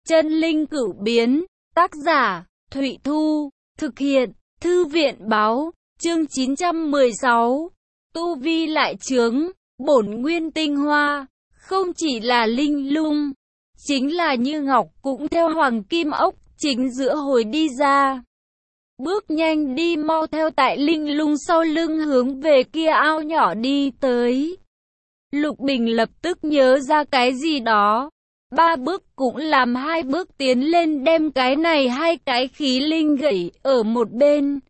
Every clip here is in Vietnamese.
Chân linh cửu biến, tác giả, Thụy Thu, thực hiện, Thư viện báo, chương 916, tu vi lại chướng, bổn nguyên tinh hoa, không chỉ là linh lung, chính là như ngọc cũng theo hoàng kim ốc, chính giữa hồi đi ra. Bước nhanh đi mau theo tại linh lung sau lưng hướng về kia ao nhỏ đi tới. Lục Bình lập tức nhớ ra cái gì đó. 3 bước cũng làm 2 bước tiến lên đem cái này 2 cái khí linh gậy ở một bên.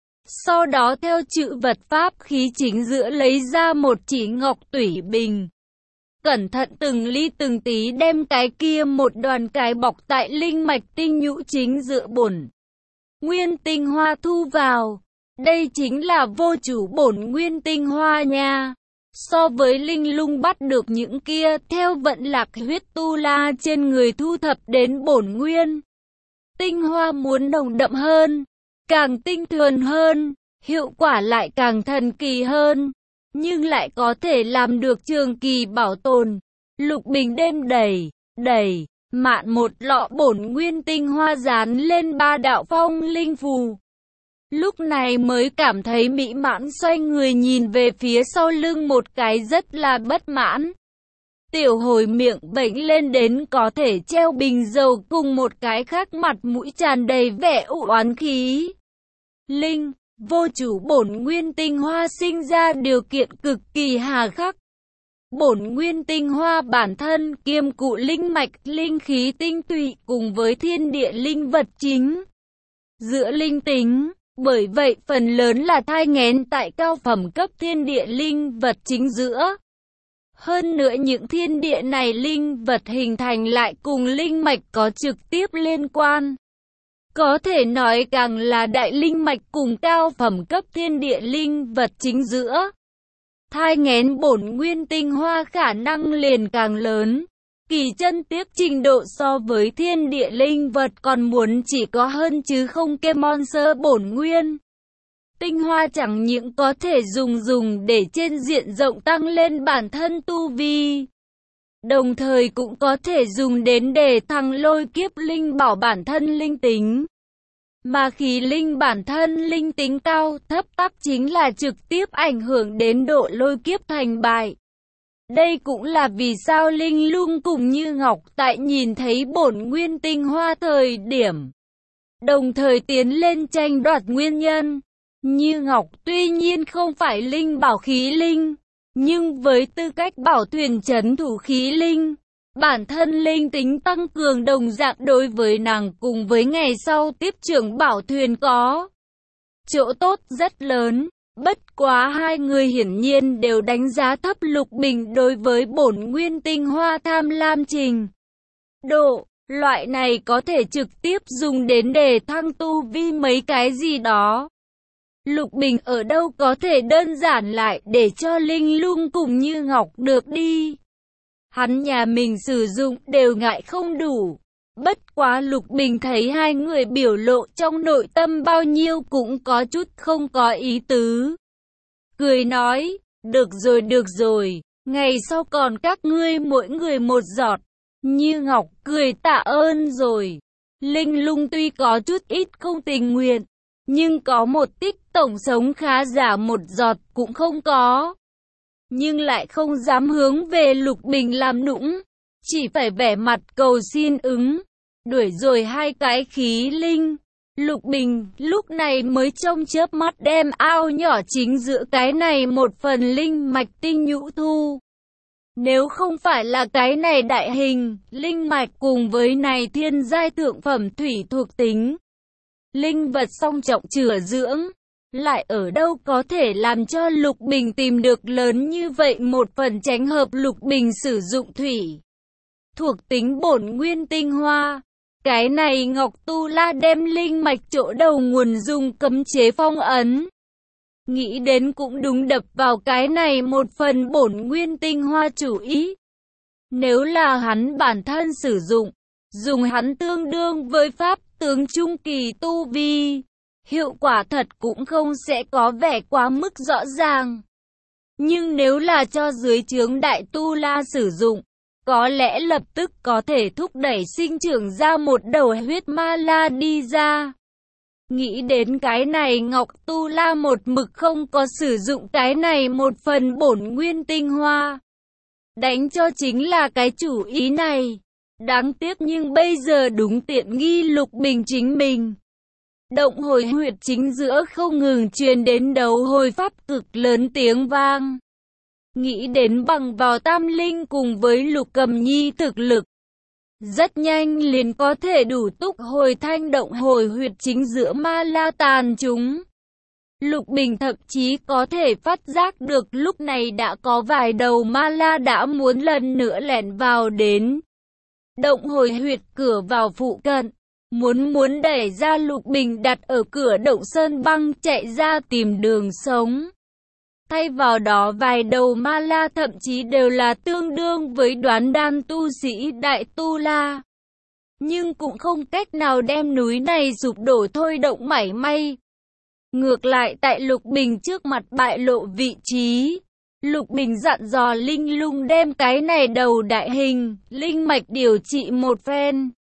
Sau đó theo chữ vật pháp khí chính giữa lấy ra một chỉ ngọc tủy bình. Cẩn thận từng ly từng tí đem cái kia một đoàn cái bọc tại linh mạch tinh nhũ chính giữa bổn nguyên tinh hoa thu vào. Đây chính là vô chủ bổn nguyên tinh hoa nha. So với linh lung bắt được những kia theo vận lạc huyết tu la trên người thu thập đến bổn nguyên tinh hoa muốn nồng đậm hơn, càng tinh thuần hơn, hiệu quả lại càng thần kỳ hơn, nhưng lại có thể làm được trường kỳ bảo tồn. Lục Bình đem đầy mạn một lọ bổn nguyên tinh hoa dán lên 3 đạo phong linh phù. Lúc này mới cảm thấy mỹ mãn, xoay người nhìn về phía sau lưng một cái rất là bất mãn. Tiểu Hồi miệng vểnh lên đến có thể treo bình dầu cùng một cái khác mặt mũi tràn đầy vẻ u oán khí. Linh, vô chủ bổn nguyên tinh hoa sinh ra điều kiện cực kỳ hà khắc. Bổn nguyên tinh hoa bản thân kiêm cụ linh mạch, linh khí tinh tụy cùng với thiên địa linh vật chính giữa linh tính. Bởi vậy phần lớn là thai nghén tại cao phẩm cấp thiên địa linh vật chính giữa. Hơn nữa những thiên địa này linh vật hình thành lại cùng linh mạch có trực tiếp liên quan. Có thể nói càng là đại linh mạch cùng cao phẩm cấp thiên địa linh vật chính giữa. Thai nghén bổn nguyên tinh hoa khả năng liền càng lớn. Kỳ chân tiếp trình độ so với thiên địa linh vật còn muốn chỉ có hơn chứ không kém monster bổn nguyên. Tinh hoa chẳng những có thể dùng để trên diện rộng tăng lên bản thân tu vi. Đồng thời cũng có thể dùng đến để thăng lôi kiếp linh bảo bản thân linh tính. Mà khí linh bản thân linh tính cao thấp tắc chính là trực tiếp ảnh hưởng đến độ lôi kiếp thành bại. Đây cũng là vì sao linh lung cùng Như Ngọc tại nhìn thấy bổn nguyên tinh hoa thời điểm đồng thời tiến lên tranh đoạt nguyên nhân. Như Ngọc tuy nhiên không phải linh bảo khí linh, nhưng với tư cách bảo thuyền trấn thủ khí linh, bản thân linh tính tăng cường đồng dạng đối với nàng cùng với ngày sau tiếp trưởng bảo thuyền có chỗ tốt rất lớn. Bất quá hai người hiển nhiên đều đánh giá thấp Lục Bình đối với bổn nguyên tinh hoa tham lam trình độ. Loại này có thể trực tiếp dùng đến để thăng tu vi mấy cái gì đó. Lục Bình ở đâu có thể đơn giản lại để cho linh lung cùng Như Ngọc được đi. Hắn nhà mình sử dụng đều ngại không đủ. Bất quá Lục Bình thấy hai người biểu lộ trong nội tâm bao nhiêu cũng có chút không có ý tứ. Cười nói, được rồi, ngày sau còn các ngươi mỗi người một giọt. Như Ngọc cười tạ ơn rồi. Linh lung tuy có chút ít không tình nguyện, nhưng có một tích tổng sống khá giả một giọt cũng không có. Nhưng lại không dám hướng về Lục Bình làm nũng, chỉ phải vẻ mặt cầu xin ứng. Đuổi rồi hai cái khí linh, Lục Bình lúc này mới trông chớp mắt đem ao nhỏ chính giữa cái này một phần linh mạch tinh nhũ thu. Nếu không phải là cái này đại hình, linh mạch cùng với này thiên giai thượng phẩm thủy thuộc tính, linh vật song trọng chữa dưỡng, lại ở đâu có thể làm cho Lục Bình tìm được lớn như vậy một phần tránh hợp Lục Bình sử dụng thủy thuộc tính bổn nguyên tinh hoa. Cái này Ngọc Tu La đem linh mạch chỗ đầu nguồn dùng cấm chế phong ấn. Nghĩ đến cũng đúng, đập vào cái này một phần bổn nguyên tinh hoa chủ ý. Nếu là hắn bản thân sử dụng, dùng hắn tương đương với pháp tướng trung kỳ tu vi, hiệu quả thật cũng không sẽ có vẻ quá mức rõ ràng. Nhưng nếu là cho dưới trướng đại tu la sử dụng, có lẽ lập tức có thể thúc đẩy sinh trưởng ra một đầu huyết ma la đi ra. Nghĩ đến cái này, Ngọc Tu La một mực không có sử dụng cái này một phần bổn nguyên tinh hoa. Đánh cho chính là cái chủ ý này. Đáng tiếc nhưng bây giờ đúng tiện nghi Lục Bình chính mình. Động hồi huyệt chính giữa không ngừng truyền đến đấu hồi pháp cực lớn tiếng vang. Nghĩ đến bằng vào Tam Linh cùng với Lục Cầm Nhi thực lực, rất nhanh liền có thể đủ túc hồi thanh động hồi huyệt chính giữa ma la tàn chúng. Lục Bình thậm chí có thể phát giác được lúc này đã có vài đầu ma la đã muốn lần nữa lẻn vào đến động hồi huyệt cửa vào phụ cận. Muốn đẩy ra Lục Bình đặt ở cửa động sơn băng chạy ra tìm đường sống. Thay vào đó vài đầu ma la thậm chí đều là tương đương với đoán đan tu sĩ Đại Tu La. Nhưng cũng không cách nào đem núi này sụp đổ thôi động mảy may. Ngược lại tại Lục Bình trước mặt bại lộ vị trí. Lục Bình dặn dò Linh Lung đem cái này đầu đại hình, linh mạch điều trị một phen.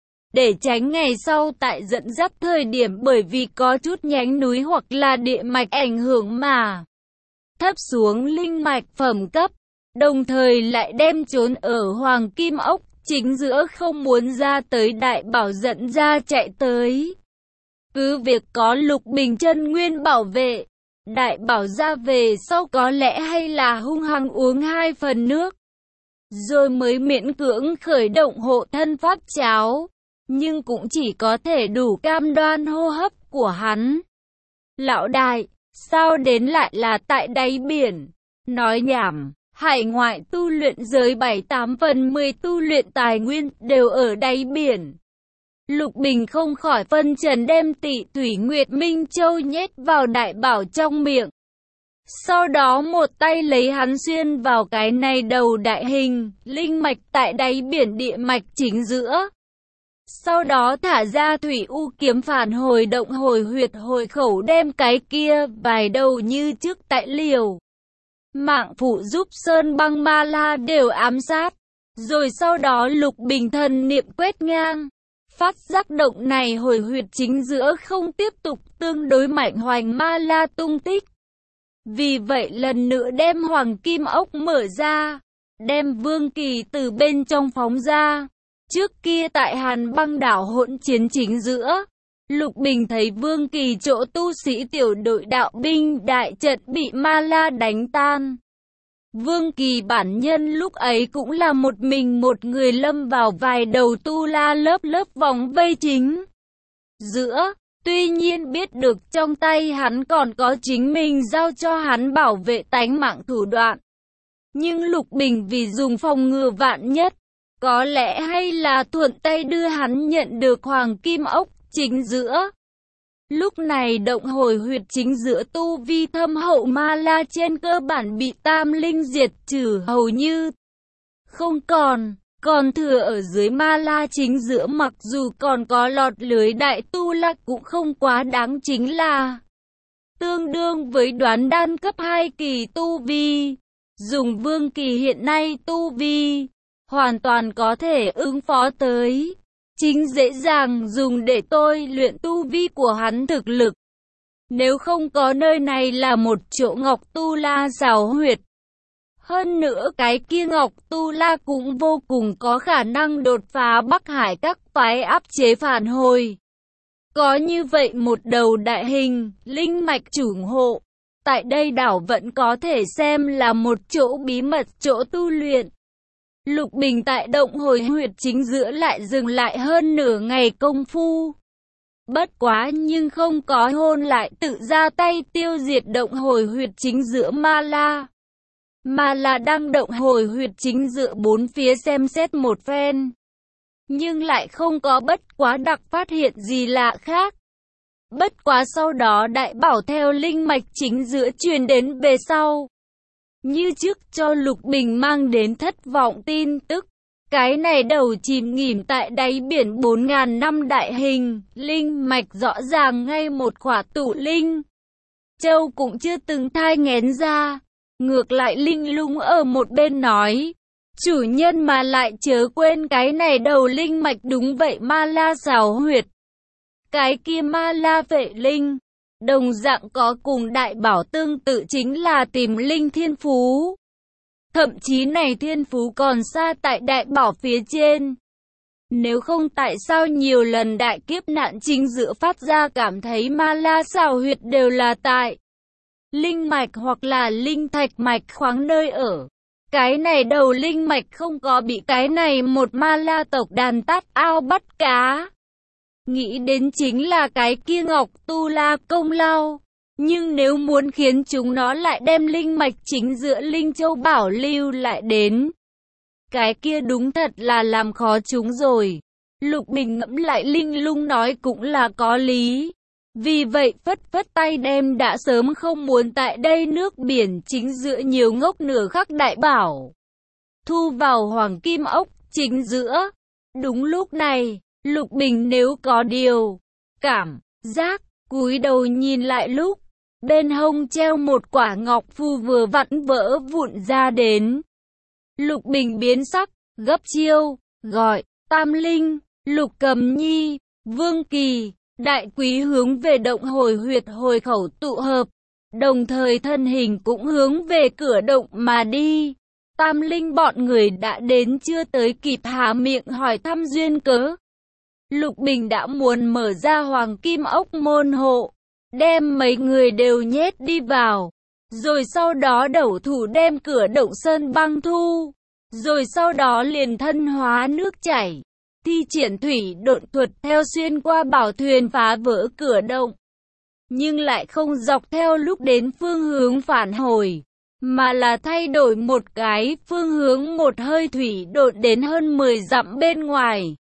Để tránh ngày sau tại dẫn dắt thời điểm bởi vì có chút nhánh núi hoặc là địa mạch ảnh hưởng mà thấp xuống linh mạch phẩm cấp, đồng thời lại đem trốn ở Hoàng Kim Ốc chính giữa không muốn ra tới đại bảo dẫn ra chạy tới. Cứ việc có Lục Bình chân nguyên bảo vệ, đại bảo ra về sau có lẽ hay là hung hăng uống 2 phần nước, rồi mới miễn cưỡng khởi động hộ thân pháp cháo, nhưng cũng chỉ có thể đủ cam đoan hô hấp của hắn. Lão đại, sao đến lại là tại đáy biển? Nói nhảm, hải ngoại tu luyện giới 7-8 phần 10 tu luyện tài nguyên đều ở đáy biển. Lục Bình không khỏi phân trần đem Tị Thủy Nguyệt Minh Châu nhét vào đại bảo trong miệng. Sau đó một tay lấy hắn xuyên vào cái này đầu đại hình, linh mạch tại đáy biển địa mạch chính giữa. Sau đó thả ra thủy u kiếm phản hồi động hồi huyệt hồi khẩu đem cái kia vài đầu như trước tại liều mạng phụ giúp Sơn Băng Ma La đều ám sát. Rồi sau đó Lục Bình thần niệm quét ngang. Phát giác động này hồi huyệt chính giữa không tiếp tục tương đối mạnh hoành ma la tung tích. Vì vậy lần nữa đem Hoàng Kim Ốc mở ra, đem Vương Kỳ từ bên trong phóng ra. Trước kia tại Hàn Băng đảo hỗn chiến chính giữa, Lục Bình thấy Vương Kỳ chỗ tu sĩ tiểu đội đạo binh đại trận bị ma la đánh tan. Vương Kỳ bản nhân lúc ấy cũng là một mình một người lâm vào vài đầu tu la lớp lớp vòng vây chính giữa. Tuy nhiên biết được trong tay hắn còn có chính mình giao cho hắn bảo vệ tánh mạng thủ đoạn. Nhưng Lục Bình vì dùng phòng ngừa vạn nhất, có lẽ hay là thuận tay đưa hắn nhận được Hoàng Kim Ốc chính giữa. Lúc này động hồi huyệt chính giữa tu vi thâm hậu ma la trên cơ bản bị Tam Linh diệt trừ hầu như không còn thừa ở dưới ma la chính giữa mặc dù còn có lọt lưới đại tu la cũng không quá đáng chính là tương đương với đoán đan cấp 2 kỳ tu vi. Dùng Vương Kỳ hiện nay tu vi, hoàn toàn có thể ứng phó tới. Chính dễ dàng dùng để tôi luyện tu vi của hắn thực lực. Nếu không có nơi này là một chỗ Ngọc Tu La xào huyệt. Hơn nữa cái kia Ngọc Tu La cũng vô cùng có khả năng đột phá Bắc Hải các phái áp chế phản hồi. Có như vậy một đầu đại hình, linh mạch chủ hộ. Tại đây đảo vẫn có thể xem là một chỗ bí mật chỗ tu luyện. Lục Bình tại động hồi huyệt chính giữa lại dừng lại hơn nửa ngày công phu. Bất quá nhưng không có hôn lại tự ra tay tiêu diệt động hồi huyệt chính giữa ma la. Mà là đang động hồi huyệt chính giữa bốn phía xem xét một phen. Nhưng lại không có bất quá đặc phát hiện gì lạ khác. Bất quá sau đó đại bảo theo linh mạch chính giữa truyền đến về sau. Như trước cho Lục Bình mang đến thất vọng tin tức. Cái này đầu chìm nghỉm tại đáy biển 4.000 năm đại hình, linh mạch rõ ràng ngay một khỏa tụ linh châu cũng chưa từng thai nghén ra. Ngược lại Linh Lung ở một bên nói, chủ nhân mà lại chớ quên cái này đầu linh mạch đúng vậy ma la xào huyệt. Cái kia ma la vệ linh, đồng dạng có cùng đại bảo tương tự chính là tìm linh thiên phú. Thậm chí này thiên phú còn xa tại đại bảo phía trên. Nếu không tại sao nhiều lần đại kiếp nạn chính giữa phát ra cảm thấy ma la xào huyệt đều là tại linh mạch hoặc là linh thạch mạch khoáng nơi ở. Cái này đầu linh mạch không có bị cái này một ma la tộc đàn tát ao bắt cá. Nghĩ đến chính là cái kia Ngọc Tu La công lao. Nhưng nếu muốn khiến chúng nó lại đem linh mạch chính giữa Linh Châu bảo lưu lại đến, cái kia đúng thật là làm khó chúng rồi. Lục Bình ngẫm lại Linh Lung nói cũng là có lý. Vì vậy phất phất tay đem đã sớm không muốn tại đây nước biển chính giữa nhiều ngốc nửa khắc đại bảo thu vào hoàng kim ốc chính giữa. Đúng lúc này, Lục Bình nếu có điều cảm giác, cúi đầu nhìn lại lúc bên hông treo một quả ngọc phù vừa vặn vỡ vụn ra đến. Lục Bình biến sắc, gấp chiêu, gọi, Tam Linh, Lục Cầm Nhi, Vương Kỳ, Đại Quý hướng về động hồi huyệt hồi khẩu tụ hợp, đồng thời thân hình cũng hướng về cửa động mà đi. Tam Linh bọn người đã đến chưa tới kịp há miệng hỏi thăm duyên cớ. Lục Bình đã muốn mở ra hoàng kim ốc môn hộ, đem mấy người đều nhét đi vào, rồi sau đó đẩu thủ đem cửa động sơn băng thu, rồi sau đó liền thân hóa nước chảy, thi triển thủy độn thuật theo xuyên qua bảo thuyền phá vỡ cửa động, nhưng lại không dọc theo lúc đến phương hướng phản hồi, mà là thay đổi một cái phương hướng một hơi thủy độn đến hơn 10 dặm bên ngoài.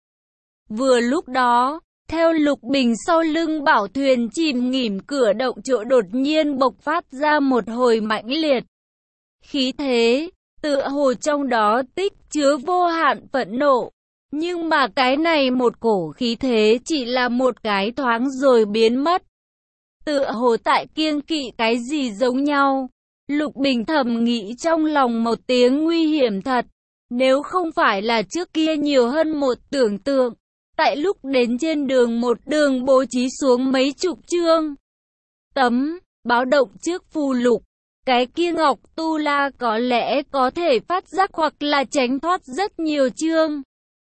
Vừa lúc đó, theo Lục Bình sau lưng bảo thuyền chìm nghỉm cửa động chỗ đột nhiên bộc phát ra một hồi mãnh liệt khí thế, tựa hồ trong đó tích chứa vô hạn phẫn nộ. Nhưng mà cái này một cổ khí thế chỉ là một cái thoáng rồi biến mất. Tựa hồ tại kiêng kỵ cái gì giống nhau. Lục Bình thầm nghĩ trong lòng một tiếng nguy hiểm thật. Nếu không phải là trước kia nhiều hơn một tưởng tượng. Tại lúc đến trên đường một đường bố trí xuống mấy chục chương tấm báo động trước phù lục, cái kia Ngọc Tu La có lẽ có thể phát giác hoặc là tránh thoát rất nhiều chương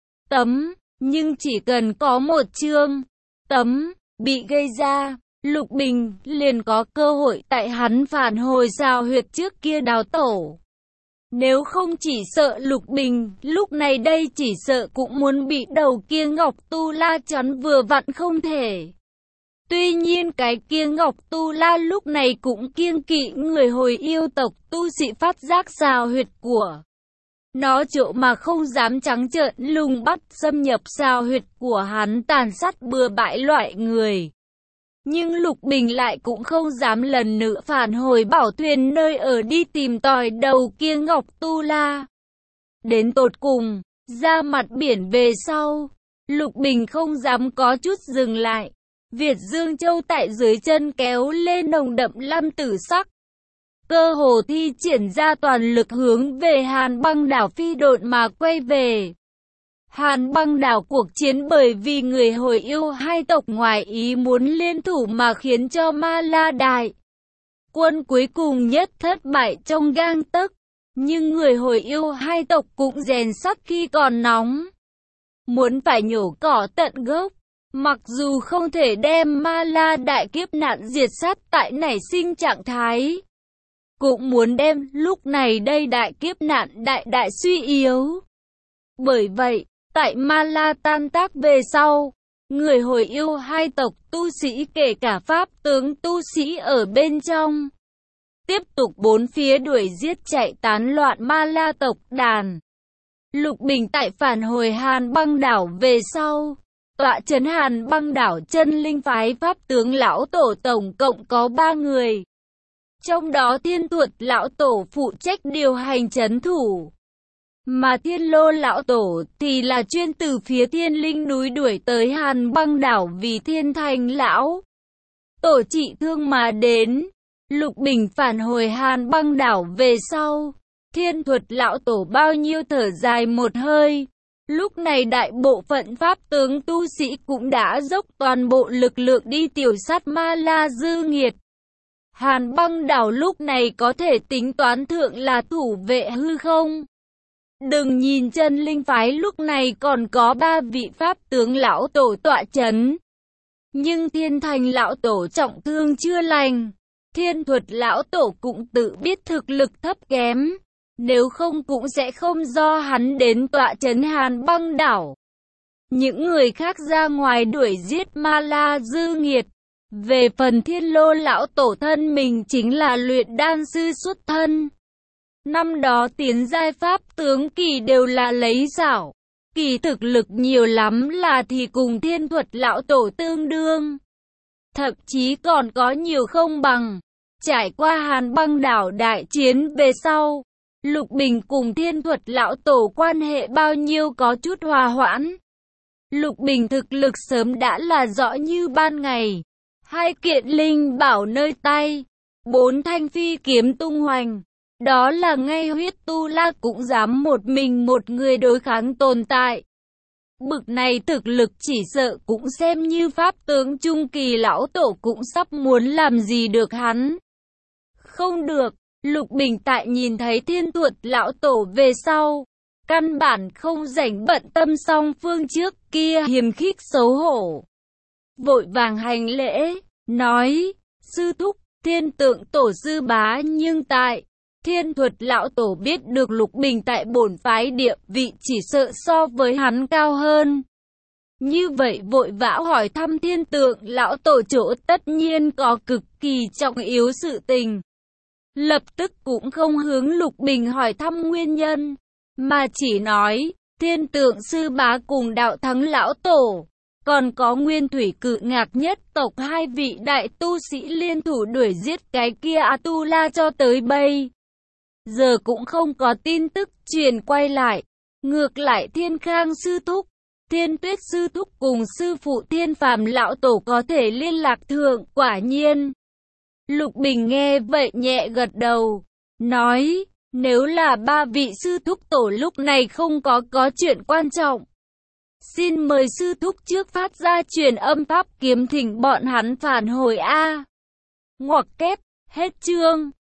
tấm, nhưng chỉ cần có một chương tấm bị gây ra, Lục Bình liền có cơ hội tại hắn phản hồi xào huyệt trước kia đào tổ. Nếu không chỉ sợ Lục Bình, lúc này đây chỉ sợ cũng muốn bị đầu kia Ngọc Tu La chắn vừa vặn không thể. Tuy nhiên cái kia Ngọc Tu La lúc này cũng kiêng kỵ người hồi yêu tộc tu sĩ phát giác xào huyệt của nó chỗ mà không dám trắng trợn lùng bắt xâm nhập xào huyệt của hắn tàn sát bừa bãi loại người. Nhưng Lục Bình lại cũng không dám lần nữa phản hồi bảo thuyền nơi ở đi tìm tòi đầu kia Ngọc Tu La. Đến tột cùng, ra mặt biển về sau, Lục Bình không dám có chút dừng lại. Việt Dương Châu tại dưới chân kéo lên nồng đậm lam tử sắc. Cơ hồ thi triển ra toàn lực hướng về Hàn Băng đảo phi độn mà quay về. Hàn Băng đảo cuộc chiến bởi vì người hồi yêu hai tộc ngoài ý muốn liên thủ mà khiến cho Ma La Đại quân cuối cùng nhất thất bại trong gang tấc. Nhưng người hồi yêu hai tộc cũng rèn sắt khi còn nóng, muốn phải nhổ cỏ tận gốc. Mặc dù không thể đem Ma La Đại kiếp nạn diệt sát tại nảy sinh trạng thái, cũng muốn đem lúc này đây đại kiếp nạn đại suy yếu. Bởi vậy, tại Ma La tan tác về sau, người hồi yêu hai tộc tu sĩ kể cả pháp tướng tu sĩ ở bên trong, tiếp tục bốn phía đuổi giết chạy tán loạn Ma La tộc đàn. Lục Bình tại phản hồi Hàn Băng đảo về sau, tọa trấn Hàn Băng đảo chân linh phái pháp tướng lão tổ tổng cộng có 3 người. Trong đó Thiên Tuột lão tổ phụ trách điều hành trấn thủ, mà Thiên Lô lão tổ thì là chuyên từ phía Thiên Linh núi đuổi tới Hàn Băng đảo vì Thiên Thành lão tổ trị thương mà đến. Lục Bình phản hồi Hàn Băng đảo về sau, Thiên Thuật lão tổ bao nhiêu thở dài một hơi. Lúc này đại bộ phận pháp tướng tu sĩ cũng đã dốc toàn bộ lực lượng đi tiểu sát Ma La dư nghiệt. Hàn Băng đảo lúc này có thể tính toán thượng là thủ vệ hư không. Đừng nhìn chân linh phái lúc này còn có 3 vị pháp tướng lão tổ tọa chấn. Nhưng Thiên Thành lão tổ trọng thương chưa lành. Thiên Thuật lão tổ cũng tự biết thực lực thấp kém. Nếu không cũng sẽ không do hắn đến tọa chấn Hàn Băng đảo. Những người khác ra ngoài đuổi giết Ma La dư nghiệt. Về phần Thiên Lô lão tổ thân mình chính là luyện đan sư xuất thân. Năm đó tiến giai pháp tướng kỳ đều là lấy giảo. Kỳ thực lực nhiều lắm là thì cùng Thiên Thuật lão tổ tương đương. Thậm chí còn có nhiều không bằng. Trải qua Hàn Băng đảo đại chiến về sau, Lục Bình cùng Thiên Thuật lão tổ quan hệ bao nhiêu có chút hòa hoãn. Lục Bình thực lực sớm đã là rõ như ban ngày. 2 kiện linh bảo nơi tay, 4 thanh phi kiếm tung hoành. Đó là ngay huyết tu la cũng dám một mình một người đối kháng tồn tại. Bực này thực lực chỉ sợ cũng xem như pháp tướng trung kỳ lão tổ cũng sắp muốn làm gì được hắn. Không được, Lục Bình tại nhìn thấy Thiên Thuật lão tổ về sau. Căn bản không rảnh bận tâm song phương trước kia hiềm khích xấu hổ. Vội vàng hành lễ, nói, sư thúc, Thiên Tượng tổ sư bá nhưng tại. Thiên Thuật lão tổ biết được Lục Bình tại bổn phái địa vị chỉ sợ so với hắn cao hơn. Như vậy vội vã hỏi thăm Thiên Tượng lão tổ chỗ tất nhiên có cực kỳ trọng yếu sự tình. Lập tức cũng không hướng Lục Bình hỏi thăm nguyên nhân, mà chỉ nói, Thiên Tượng sư bá cùng Đạo Thắng lão tổ, còn có Nguyên Thủy Cự Ngạc nhất tộc 2 vị đại tu sĩ liên thủ đuổi giết cái kia A-tu-la cho tới bây giờ cũng không có tin tức truyền quay lại. Ngược lại Thiên Khang sư thúc, Thiên Tuyết sư thúc cùng sư phụ Thiên Phàm lão tổ có thể liên lạc thượng, quả nhiên. Lục Bình nghe vậy nhẹ gật đầu, nói, nếu là 3 vị sư thúc tổ lúc này không có chuyện quan trọng. Xin mời sư thúc trước phát ra truyền âm pháp kiếm thỉnh bọn hắn phản hồi A. Ngoặc kép, hết chương.